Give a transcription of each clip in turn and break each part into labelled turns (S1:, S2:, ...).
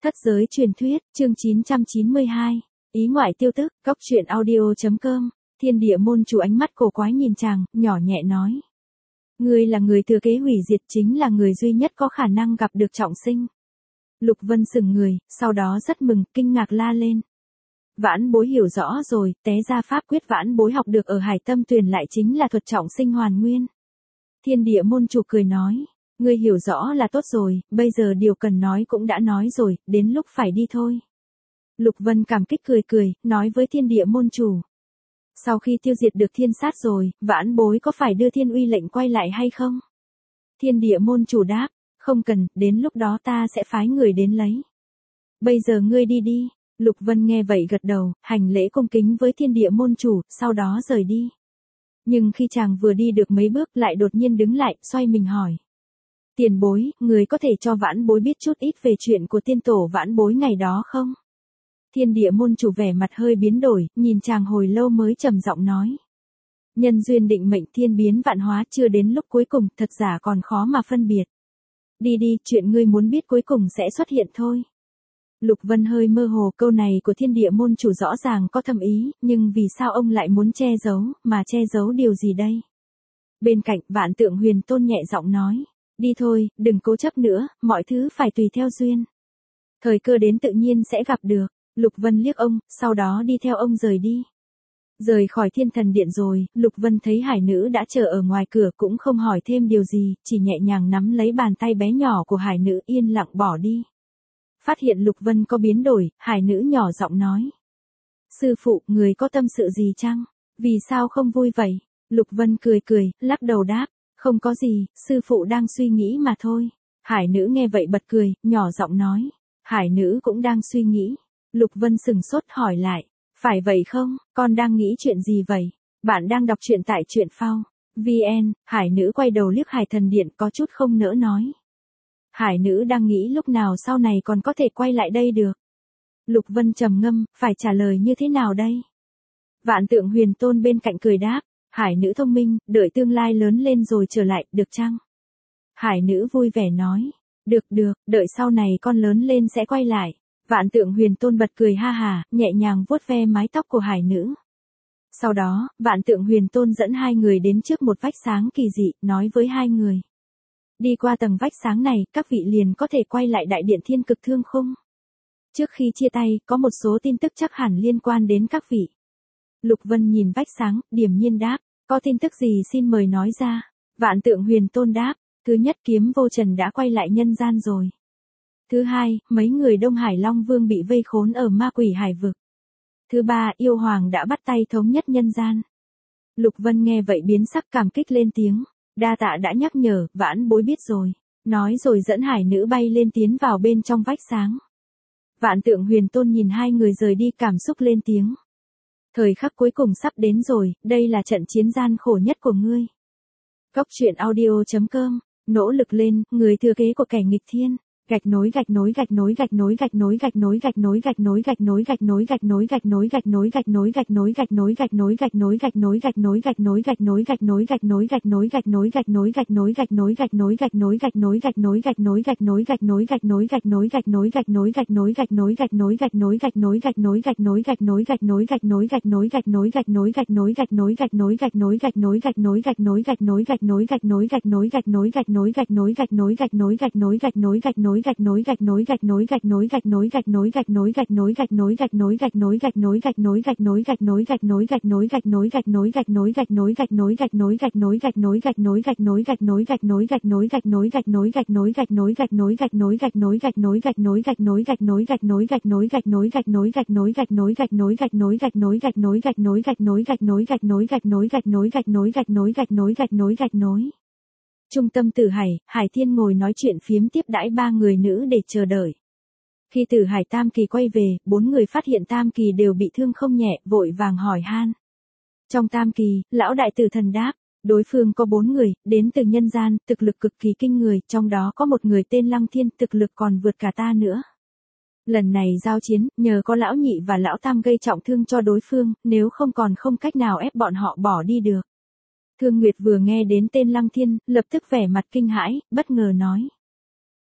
S1: Thất giới truyền thuyết, chương 992. Ý ngoại tiêu tức, góc truyện audio.com. Thiên địa môn chủ ánh mắt cổ quái nhìn chàng, nhỏ nhẹ nói. Ngươi là người thừa kế hủy diệt, chính là người duy nhất có khả năng gặp được trọng sinh. Lục Vân sững người, sau đó rất mừng, kinh ngạc la lên. Vãn bối hiểu rõ rồi, té ra pháp quyết vãn bối học được ở Hải Tâm Tuyền lại chính là thuật trọng sinh hoàn nguyên. Thiên địa môn chủ cười nói. Ngươi hiểu rõ là tốt rồi, bây giờ điều cần nói cũng đã nói rồi, đến lúc phải đi thôi. Lục Vân cảm kích cười, nói với thiên địa môn chủ. Sau khi tiêu diệt được thiên sát rồi, vãn bối có phải đưa thiên uy lệnh quay lại hay không? Thiên địa môn chủ đáp, không cần, đến lúc đó ta sẽ phái người đến lấy. Bây giờ ngươi đi đi. Lục Vân nghe vậy gật đầu, hành lễ cung kính với thiên địa môn chủ, sau đó rời đi. Nhưng khi chàng vừa đi được mấy bước lại đột nhiên đứng lại, xoay mình hỏi. Tiền bối, người có thể cho vãn bối biết chút ít về chuyện của tiên tổ vãn bối ngày đó không? Thiên địa môn chủ vẻ mặt hơi biến đổi, nhìn chàng hồi lâu mới trầm giọng nói. Nhân duyên định mệnh thiên biến vạn hóa chưa đến lúc cuối cùng, thật giả còn khó mà phân biệt. Đi đi, chuyện ngươi muốn biết cuối cùng sẽ xuất hiện thôi. Lục Vân hơi mơ hồ, câu này của thiên địa môn chủ rõ ràng có thâm ý, nhưng vì sao ông lại muốn che giấu, mà che giấu điều gì đây? Bên cạnh, Vạn Tượng Huyền Tôn nhẹ giọng nói. Đi thôi, đừng cố chấp nữa, mọi thứ phải tùy theo duyên. Thời cơ đến tự nhiên sẽ gặp được. Lục Vân liếc ông, sau đó đi theo ông rời đi. Rời khỏi thiên thần điện rồi, Lục Vân thấy hải nữ đã chờ ở ngoài cửa cũng không hỏi thêm điều gì, chỉ nhẹ nhàng nắm lấy bàn tay bé nhỏ của hải nữ yên lặng bỏ đi. Phát hiện Lục Vân có biến đổi, hải nữ nhỏ giọng nói. Sư phụ, người có tâm sự gì chăng? Vì sao không vui vậy? Lục Vân cười, lắc đầu đáp. Không có gì, sư phụ đang suy nghĩ mà thôi. Hải nữ nghe vậy bật cười, nhỏ giọng nói. Hải nữ cũng đang suy nghĩ. Lục Vân sừng sốt hỏi lại. Phải vậy không, con đang nghĩ chuyện gì vậy? Bạn đang đọc truyện tại truyện phao. VN, hải nữ quay đầu liếc Hải thần điện có chút không nỡ nói. Hải nữ đang nghĩ lúc nào sau này còn có thể quay lại đây được. Lục Vân trầm ngâm, phải trả lời như thế nào đây? Vạn Tượng Huyền Tôn bên cạnh cười đáp. Hải nữ thông minh, đợi tương lai lớn lên rồi trở lại, được chăng? Hải nữ vui vẻ nói. Được, đợi sau này con lớn lên sẽ quay lại. Vạn Tượng Huyền Tôn bật cười ha hà, nhẹ nhàng vuốt ve mái tóc của hải nữ. Sau đó, Vạn Tượng Huyền Tôn dẫn hai người đến trước một vách sáng kỳ dị, nói với hai người. Đi qua tầng vách sáng này, các vị liền có thể quay lại đại điện Thiên Cực Thương Khung. Trước khi chia tay, có một số tin tức chắc hẳn liên quan đến các vị. Lục Vân nhìn vách sáng, điềm nhiên đáp, có tin tức gì xin mời nói ra. Vạn Tượng Huyền Tôn đáp, thứ nhất kiếm vô trần đã quay lại nhân gian rồi. Thứ hai, mấy người Đông Hải Long Vương bị vây khốn ở ma quỷ hải vực. Thứ ba, yêu hoàng đã bắt tay thống nhất nhân gian. Lục Vân nghe vậy biến sắc cảm kích lên tiếng, đa tạ đã nhắc nhở, vãn bối biết rồi. Nói rồi dẫn hải nữ bay lên tiến vào bên trong vách sáng. Vạn Tượng Huyền Tôn nhìn hai người rời đi cảm xúc lên tiếng. Thời khắc cuối cùng sắp đến rồi, đây là trận chiến gian khổ nhất của ngươi. Góc truyện audio.com, nỗ lực lên, người thừa kế của kẻ nghịch thiên. Gạch nối Trung tâm Tử Hải, Hải Thiên ngồi nói chuyện phiếm tiếp đãi ba người nữ để chờ đợi. Khi Tử Hải Tam Kỳ quay về, bốn người phát hiện Tam Kỳ đều bị thương không nhẹ, vội vàng hỏi han. Trong Tam Kỳ, lão đại tử thần đáp, đối phương có 4 người, đến từ nhân gian, thực lực cực kỳ kinh người, trong đó có một người tên Lăng Thiên, thực lực còn vượt cả ta nữa. Lần này giao chiến, nhờ có lão nhị và lão tam gây trọng thương cho đối phương, nếu không còn không cách nào ép bọn họ bỏ đi được. Thương Nguyệt vừa nghe đến tên Lăng Thiên, lập tức vẻ mặt kinh hãi, bất ngờ nói.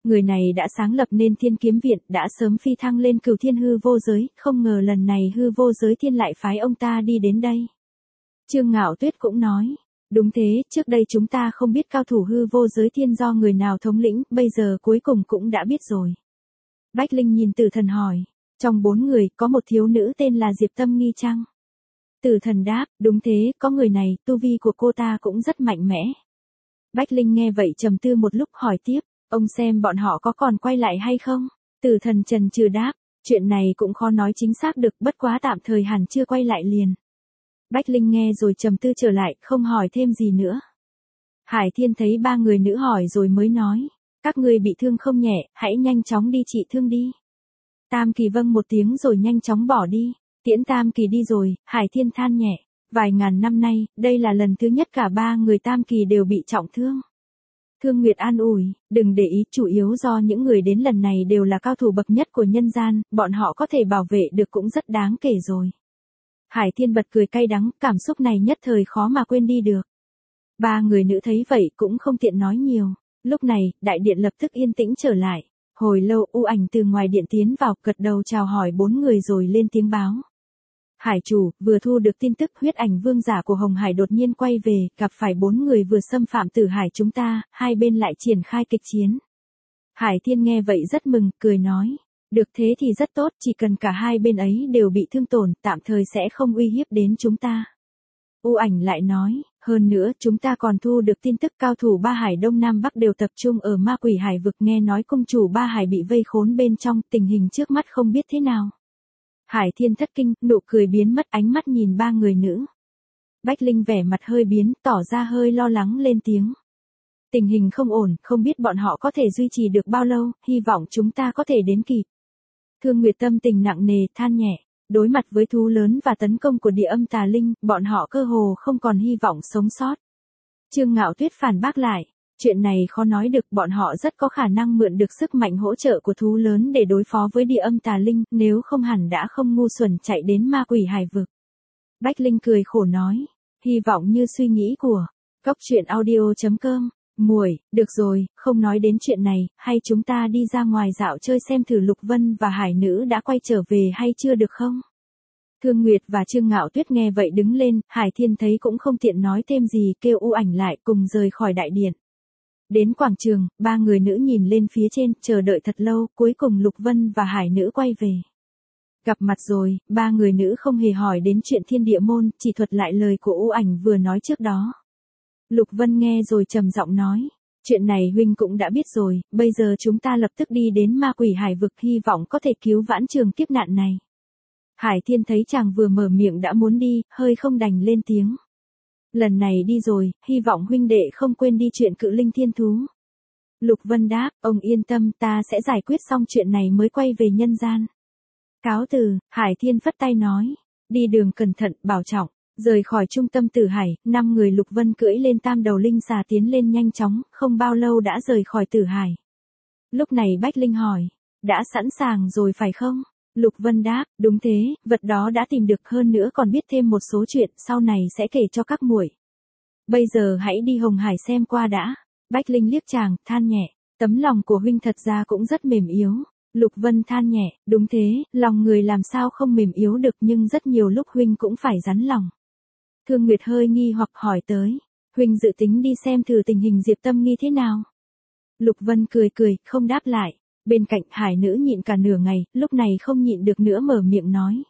S1: Người này đã sáng lập nên Thiên Kiếm Viện, đã sớm phi thăng lên Cửu Thiên hư vô giới, không ngờ lần này hư vô giới thiên lại phái ông ta đi đến đây. Trương Ngạo Tuyết cũng nói, đúng thế, trước đây chúng ta không biết cao thủ hư vô giới thiên do người nào thống lĩnh, bây giờ cuối cùng cũng đã biết rồi. Bách Linh nhìn Tử Thần hỏi, trong 4 người, có một thiếu nữ tên là Diệp Tâm Nghi chăng? Tử Thần đáp, đúng thế, có người này, tu vi của cô ta cũng rất mạnh mẽ. Bách Linh nghe vậy trầm tư một lúc hỏi tiếp, ông xem bọn họ có còn quay lại hay không? Tử Thần chần chừ đáp, chuyện này cũng khó nói chính xác được, bất quá tạm thời hẳn chưa quay lại liền. Bách Linh nghe rồi trầm tư trở lại, không hỏi thêm gì nữa. Hải Thiên thấy 3 người nữ hỏi rồi mới nói, các ngươi bị thương không nhẹ, hãy nhanh chóng đi trị thương đi. Tam Kỳ vâng một tiếng rồi nhanh chóng bỏ đi. Tiễn Tam Kỳ đi rồi, Hải Thiên than nhẹ, vài ngàn năm nay, đây là lần thứ nhất cả 3 người Tam Kỳ đều bị trọng thương. Thương Nguyệt an ủi, đừng để ý, chủ yếu do những người đến lần này đều là cao thủ bậc nhất của nhân gian, bọn họ có thể bảo vệ được cũng rất đáng kể rồi. Hải Thiên bật cười cay đắng, cảm xúc này nhất thời khó mà quên đi được. 3 người nữ thấy vậy cũng không tiện nói nhiều. Lúc này, đại điện lập tức yên tĩnh trở lại. Hồi lâu U Ảnh từ ngoài điện tiến vào, gật đầu chào hỏi 4 người rồi lên tiếng báo. Hải chủ, vừa thu được tin tức huyết ảnh vương giả của Hồng Hải đột nhiên quay về, gặp phải 4 người vừa xâm phạm Tử Hải chúng ta, hai bên lại triển khai kịch chiến. Hải Thiên nghe vậy rất mừng, cười nói. Được thế thì rất tốt, chỉ cần cả hai bên ấy đều bị thương tổn, tạm thời sẽ không uy hiếp đến chúng ta. U Ảnh lại nói, hơn nữa chúng ta còn thu được tin tức cao thủ 3 hải Đông Nam Bắc đều tập trung ở ma quỷ hải vực, nghe nói cung chủ 3 hải bị vây khốn bên trong, tình hình trước mắt không biết thế nào. Hải Thiên thất kinh, nụ cười biến mất, ánh mắt nhìn 3 người nữ. Bách Linh vẻ mặt hơi biến, tỏ ra hơi lo lắng lên tiếng. Tình hình không ổn, không biết bọn họ có thể duy trì được bao lâu, hy vọng chúng ta có thể đến kịp. Thương Nguyệt tâm tình nặng nề, than nhẹ. Đối mặt với thú lớn và tấn công của địa âm tà linh, bọn họ cơ hồ không còn hy vọng sống sót. Trương Ngạo Tuyết phản bác lại, chuyện này khó nói được, bọn họ rất có khả năng mượn được sức mạnh hỗ trợ của thú lớn để đối phó với địa âm tà linh, nếu không hẳn đã không ngu xuẩn chạy đến ma quỷ hải vực. Bách Linh cười khổ nói, hy vọng như suy nghĩ của Goctruyện.audio.com. Muội, được rồi, không nói đến chuyện này, hay chúng ta đi ra ngoài dạo chơi xem thử Lục Vân và Hải Nữ đã quay trở về hay chưa được không? Thương Nguyệt và Trương Ngạo Tuyết nghe vậy đứng lên, Hải Thiên thấy cũng không tiện nói thêm gì, kêu U Ảnh lại cùng rời khỏi đại điện. Đến quảng trường, 3 người nữ nhìn lên phía trên, chờ đợi thật lâu, cuối cùng Lục Vân và Hải Nữ quay về. Gặp mặt rồi, 3 người nữ không hề hỏi đến chuyện Thiên Địa Môn, chỉ thuật lại lời của U Ảnh vừa nói trước đó. Lục Vân nghe rồi trầm giọng nói, chuyện này huynh cũng đã biết rồi, bây giờ chúng ta lập tức đi đến ma quỷ hải vực, hy vọng có thể cứu vãn trường kiếp nạn này. Hải Thiên thấy chàng vừa mở miệng đã muốn đi, hơi không đành lên tiếng. Lần này đi rồi, hy vọng huynh đệ không quên đi chuyện Cự Linh Thiên Thú. Lục Vân đáp, ông yên tâm, ta sẽ giải quyết xong chuyện này mới quay về nhân gian. Cáo từ, Hải Thiên phất tay nói, đi đường cẩn thận, bảo trọng. Rời khỏi trung tâm Tử Hải, 5 người Lục Vân cưỡi lên tam đầu linh xà tiến lên nhanh chóng, không bao lâu đã rời khỏi Tử Hải. Lúc này Bách Linh hỏi, đã sẵn sàng rồi phải không? Lục Vân đáp, đúng thế, vật đó đã tìm được, hơn nữa còn biết thêm một số chuyện, sau này sẽ kể cho các muội. Bây giờ hãy đi Hồng Hải xem qua đã. Bách Linh liếc chàng, than nhẹ, tấm lòng của huynh thật ra cũng rất mềm yếu. Lục Vân than nhẹ, đúng thế, lòng người làm sao không mềm yếu được, nhưng rất nhiều lúc huynh cũng phải rắn lòng. Thương Nguyệt hơi nghi hoặc hỏi tới, huynh dự tính đi xem thử tình hình Diệp Tâm Nghi thế nào? Lục Vân cười cười, không đáp lại. Bên cạnh Hải Nữ nhịn cả nửa ngày, lúc này không nhịn được nữa mở miệng nói.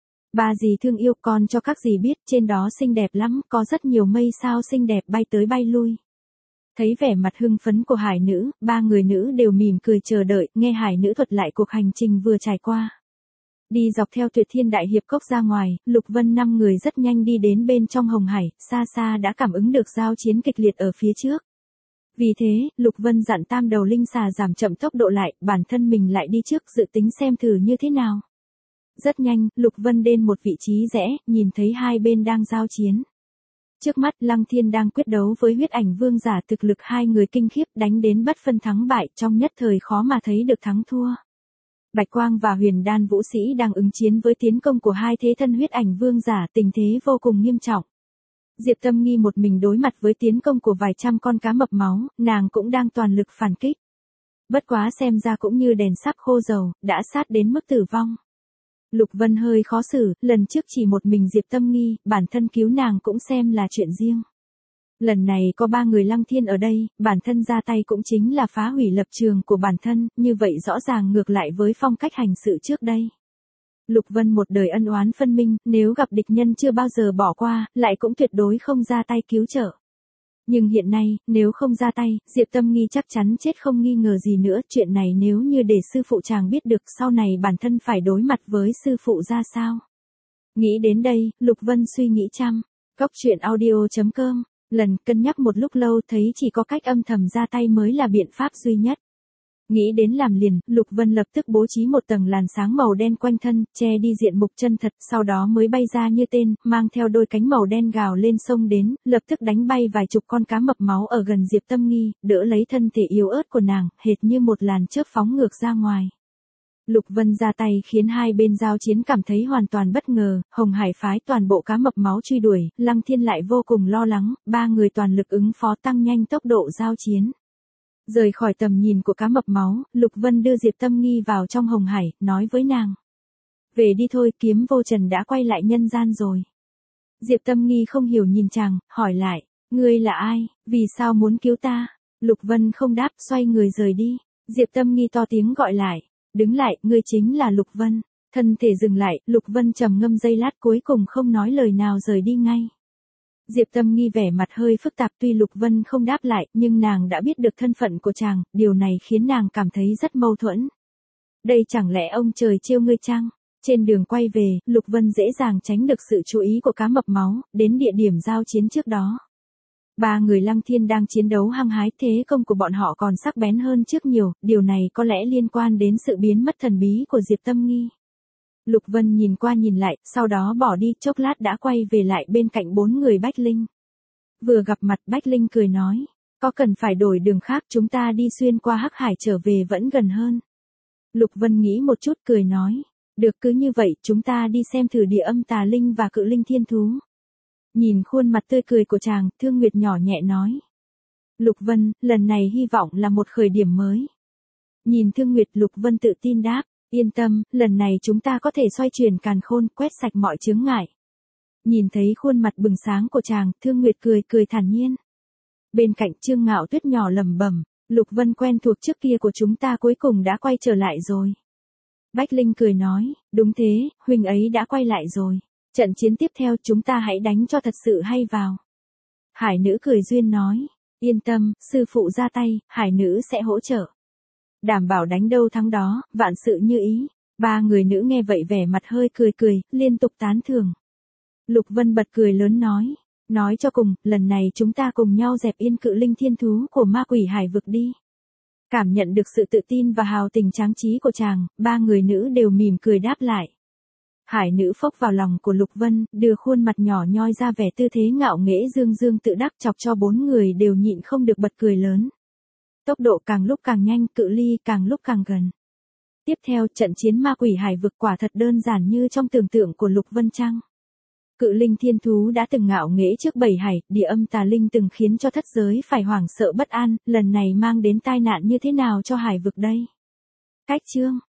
S1: Bà dì thương yêu, con cho các dì biết, trên đó xinh đẹp lắm, có rất nhiều mây sao xinh đẹp bay tới bay lui. Thấy vẻ mặt hưng phấn của Hải Nữ, 3 người nữ đều mỉm cười chờ đợi, nghe Hải Nữ thuật lại cuộc hành trình vừa trải qua. Đi dọc theo Tuyệt Thiên Đại Hiệp Cốc ra ngoài, Lục Vân 5 người rất nhanh đi đến bên trong Hồng Hải, xa xa đã cảm ứng được giao chiến kịch liệt ở phía trước. Vì thế, Lục Vân dặn tam đầu linh xà giảm chậm tốc độ lại, bản thân mình lại đi trước dự tính xem thử như thế nào. Rất nhanh, Lục Vân đến một vị trí rẽ, nhìn thấy hai bên đang giao chiến. Trước mắt Lăng Thiên đang quyết đấu với huyết ảnh vương giả, thực lực hai người kinh khiếp, đánh đến bất phân thắng bại, trong nhất thời khó mà thấy được thắng thua. Bạch Quang và Huyền Đan vũ sĩ đang ứng chiến với tiến công của hai thế thân huyết ảnh vương giả, tình thế vô cùng nghiêm trọng. Diệp Tâm Nghi một mình đối mặt với tiến công của vài trăm con cá mập máu, nàng cũng đang toàn lực phản kích. Bất quá xem ra cũng như đèn sắp khô dầu, đã sát đến mức tử vong. Lục Vân hơi khó xử, lần trước chỉ một mình Diệp Tâm Nghi, bản thân cứu nàng cũng xem là chuyện riêng. Lần này có 3 người Lăng Thiên ở đây, bản thân ra tay cũng chính là phá hủy lập trường của bản thân, như vậy rõ ràng ngược lại với phong cách hành sự trước đây. Lục Vân một đời ân oán phân minh, nếu gặp địch nhân chưa bao giờ bỏ qua, lại cũng tuyệt đối không ra tay cứu trợ. Nhưng hiện nay, nếu không ra tay, Diệp Tâm Nghi chắc chắn chết không nghi ngờ gì nữa, chuyện này nếu như để sư phụ chàng biết được sau này bản thân phải đối mặt với sư phụ ra sao. Nghĩ đến đây, Lục Vân suy nghĩ chăm. Cốc truyện audio.com, lần cân nhắc một lúc lâu thấy chỉ có cách âm thầm ra tay mới là biện pháp duy nhất. Nghĩ đến làm liền, Lục Vân lập tức bố trí một tầng làn sáng màu đen quanh thân, che đi diện mục chân thật, sau đó mới bay ra như tên, mang theo đôi cánh màu đen gào lên sông đến, lập tức đánh bay vài chục con cá mập máu ở gần Diệp Tâm Nghi, đỡ lấy thân thể yếu ớt của nàng, hệt như một làn chớp phóng ngược ra ngoài. Lục Vân ra tay khiến hai bên giao chiến cảm thấy hoàn toàn bất ngờ, Hồng Hải phái toàn bộ cá mập máu truy đuổi, Lăng Thiên lại vô cùng lo lắng, 3 người toàn lực ứng phó tăng nhanh tốc độ giao chiến. Rời khỏi tầm nhìn của cá mập máu, Lục Vân đưa Diệp Tâm Nghi vào trong Hồng Hải, nói với nàng. Về đi thôi, kiếm vô trần đã quay lại nhân gian rồi. Diệp Tâm Nghi không hiểu nhìn chàng, hỏi lại, ngươi là ai, vì sao muốn cứu ta? Lục Vân không đáp, xoay người rời đi. Diệp Tâm Nghi to tiếng gọi lại, đứng lại, ngươi chính là Lục Vân. Thân thể dừng lại, Lục Vân trầm ngâm giây lát cuối cùng không nói lời nào rời đi ngay. Diệp Tâm Nghi vẻ mặt hơi phức tạp, tuy Lục Vân không đáp lại, nhưng nàng đã biết được thân phận của chàng, điều này khiến nàng cảm thấy rất mâu thuẫn. Đây chẳng lẽ ông trời trêu ngươi chăng? Trên đường quay về, Lục Vân dễ dàng tránh được sự chú ý của cá mập máu, đến địa điểm giao chiến trước đó. 3 người Lăng Thiên đang chiến đấu hăng hái, thế công của bọn họ còn sắc bén hơn trước nhiều, điều này có lẽ liên quan đến sự biến mất thần bí của Diệp Tâm Nghi. Lục Vân nhìn qua nhìn lại, sau đó bỏ đi, chốc lát đã quay về lại bên cạnh 4 người Bách Linh. Vừa gặp mặt Bách Linh cười nói, có cần phải đổi đường khác, chúng ta đi xuyên qua Hắc Hải trở về vẫn gần hơn. Lục Vân nghĩ một chút cười nói, được, cứ như vậy, chúng ta đi xem thử địa âm tà linh và cự linh thiên thú. Nhìn khuôn mặt tươi cười của chàng, Thương Nguyệt nhỏ nhẹ nói. Lục Vân, lần này hy vọng là một khởi điểm mới. Nhìn Thương Nguyệt, Lục Vân tự tin đáp. Yên tâm, lần này chúng ta có thể xoay chuyển càn khôn, quét sạch mọi chướng ngại. Nhìn thấy khuôn mặt bừng sáng của chàng, Thương Nguyệt cười cười thản nhiên. Bên cạnh Trương Ngạo Tuyết nhỏ lẩm bẩm, Lục Vân quen thuộc trước kia của chúng ta cuối cùng đã quay trở lại rồi. Bách Linh cười nói, đúng thế, huynh ấy đã quay lại rồi. Trận chiến tiếp theo chúng ta hãy đánh cho thật sự hay vào. Hải nữ cười duyên nói, yên tâm, sư phụ ra tay, hải nữ sẽ hỗ trợ. Đảm bảo đánh đâu thắng đó, vạn sự như ý. 3 người nữ nghe vậy vẻ mặt hơi cười cười, liên tục tán thưởng. Lục Vân bật cười lớn nói cho cùng, lần này chúng ta cùng nhau dẹp yên cự linh thiên thú của ma quỷ hải vực đi. Cảm nhận được sự tự tin và hào tình tráng trí của chàng, 3 người nữ đều mỉm cười đáp lại. Hải nữ phốc vào lòng của Lục Vân, đưa khuôn mặt nhỏ nhoi ra vẻ tư thế ngạo nghễ dương dương tự đắc, chọc cho 4 người đều nhịn không được bật cười lớn. Tốc độ càng lúc càng nhanh, cự ly càng lúc càng gần. Tiếp theo, trận chiến ma quỷ hải vực quả thật đơn giản như trong tưởng tượng của Lục Vân chăng? Cự linh thiên thú đã từng ngạo nghễ trước 7 hải, địa âm tà linh từng khiến cho thất giới phải hoảng sợ bất an, lần này mang đến tai nạn như thế nào cho hải vực đây? Cách chương